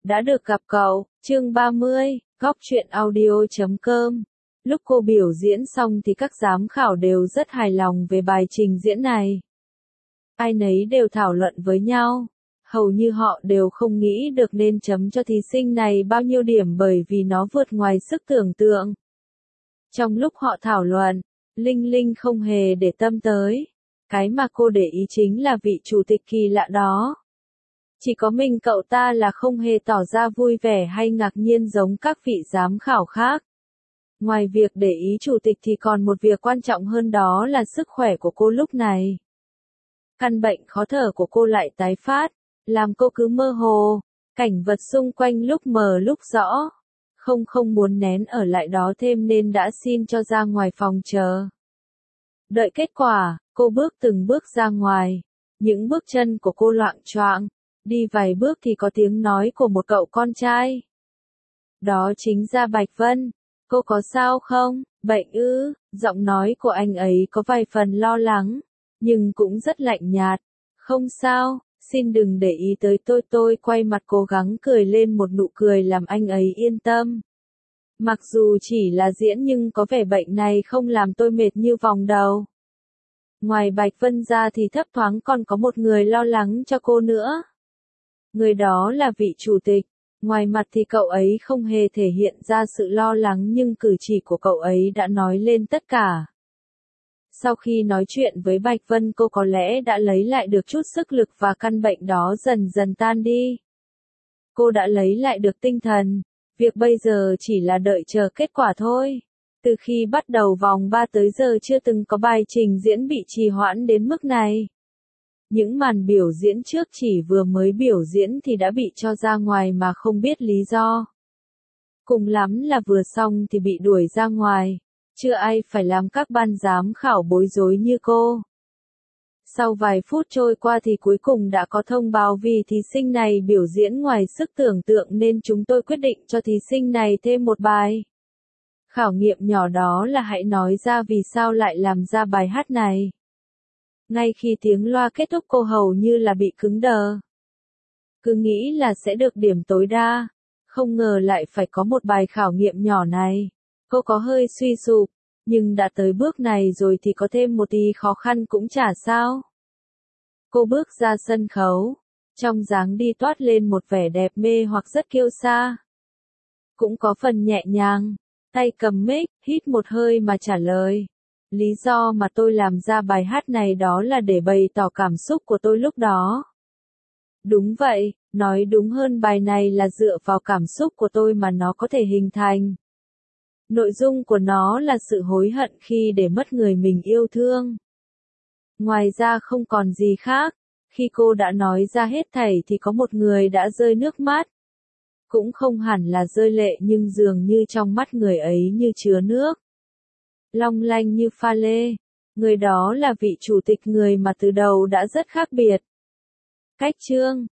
Đã được gặp cậu, chương 30, góc truyện audio.com. Lúc cô biểu diễn xong thì các giám khảo đều rất hài lòng về bài trình diễn này. Ai nấy đều thảo luận với nhau. Hầu như họ đều không nghĩ được nên chấm cho thí sinh này bao nhiêu điểm bởi vì nó vượt ngoài sức tưởng tượng. Trong lúc họ thảo luận, Linh Linh không hề để tâm tới. Cái mà cô để ý chính là vị chủ tịch kỳ lạ đó. Chỉ có mình cậu ta là không hề tỏ ra vui vẻ hay ngạc nhiên giống các vị giám khảo khác. Ngoài việc để ý chủ tịch thì còn một việc quan trọng hơn đó là sức khỏe của cô lúc này. Căn bệnh khó thở của cô lại tái phát, làm cô cứ mơ hồ, cảnh vật xung quanh lúc mờ lúc rõ. Không muốn nén ở lại đó thêm nên đã xin cho ra ngoài phòng chờ. Đợi kết quả, cô bước từng bước ra ngoài. Những bước chân của cô loạng choạng. Đi vài bước thì có tiếng nói của một cậu con trai. Đó chính là Bạch Vân. Cô có sao không? Bệnh ư? Giọng nói của anh ấy có vài phần lo lắng, nhưng cũng rất lạnh nhạt. Không sao, xin đừng để ý tới tôi quay mặt cố gắng cười lên một nụ cười làm anh ấy yên tâm. Mặc dù chỉ là diễn nhưng có vẻ bệnh này không làm tôi mệt như vòng đầu. Ngoài Bạch Vân ra thì thấp thoáng còn có một người lo lắng cho cô nữa. Người đó là vị chủ tịch. Ngoài mặt thì cậu ấy không hề thể hiện ra sự lo lắng nhưng cử chỉ của cậu ấy đã nói lên tất cả. Sau khi nói chuyện với Bạch Vân cô có lẽ đã lấy lại được chút sức lực và căn bệnh đó dần dần tan đi. Cô đã lấy lại được tinh thần. Việc bây giờ chỉ là đợi chờ kết quả thôi. Từ khi bắt đầu vòng 3 tới giờ chưa từng có bài trình diễn bị trì hoãn đến mức này. Những màn biểu diễn trước chỉ vừa mới biểu diễn thì đã bị cho ra ngoài mà không biết lý do. Cùng lắm là vừa xong thì bị đuổi ra ngoài. Chưa ai phải làm các ban giám khảo bối rối như cô. Sau vài phút trôi qua thì cuối cùng đã có thông báo vì thí sinh này biểu diễn ngoài sức tưởng tượng nên chúng tôi quyết định cho thí sinh này thêm một bài. Khảo nghiệm nhỏ đó là hãy nói ra vì sao lại làm ra bài hát này. Ngay khi tiếng loa kết thúc cô hầu như là bị cứng đờ. Cứ nghĩ là sẽ được điểm tối đa. Không ngờ lại phải có một bài khảo nghiệm nhỏ này. Cô có hơi suy sụp. Nhưng đã tới bước này rồi thì có thêm một tí khó khăn cũng chả sao. Cô bước ra sân khấu. Trong dáng đi toát lên một vẻ đẹp mê hoặc rất kiêu sa. Cũng có phần nhẹ nhàng. Tay cầm mic, hít một hơi mà trả lời. Lý do mà tôi làm ra bài hát này đó là để bày tỏ cảm xúc của tôi lúc đó. Đúng vậy, nói đúng hơn bài này là dựa vào cảm xúc của tôi mà nó có thể hình thành. Nội dung của nó là sự hối hận khi để mất người mình yêu thương. Ngoài ra không còn gì khác, khi cô đã nói ra hết thảy thì có một người đã rơi nước mắt. Cũng không hẳn là rơi lệ nhưng dường như trong mắt người ấy như chứa nước. Long lanh như pha lê. Người đó là vị chủ tịch người mà từ đầu đã rất khác biệt. Cách chương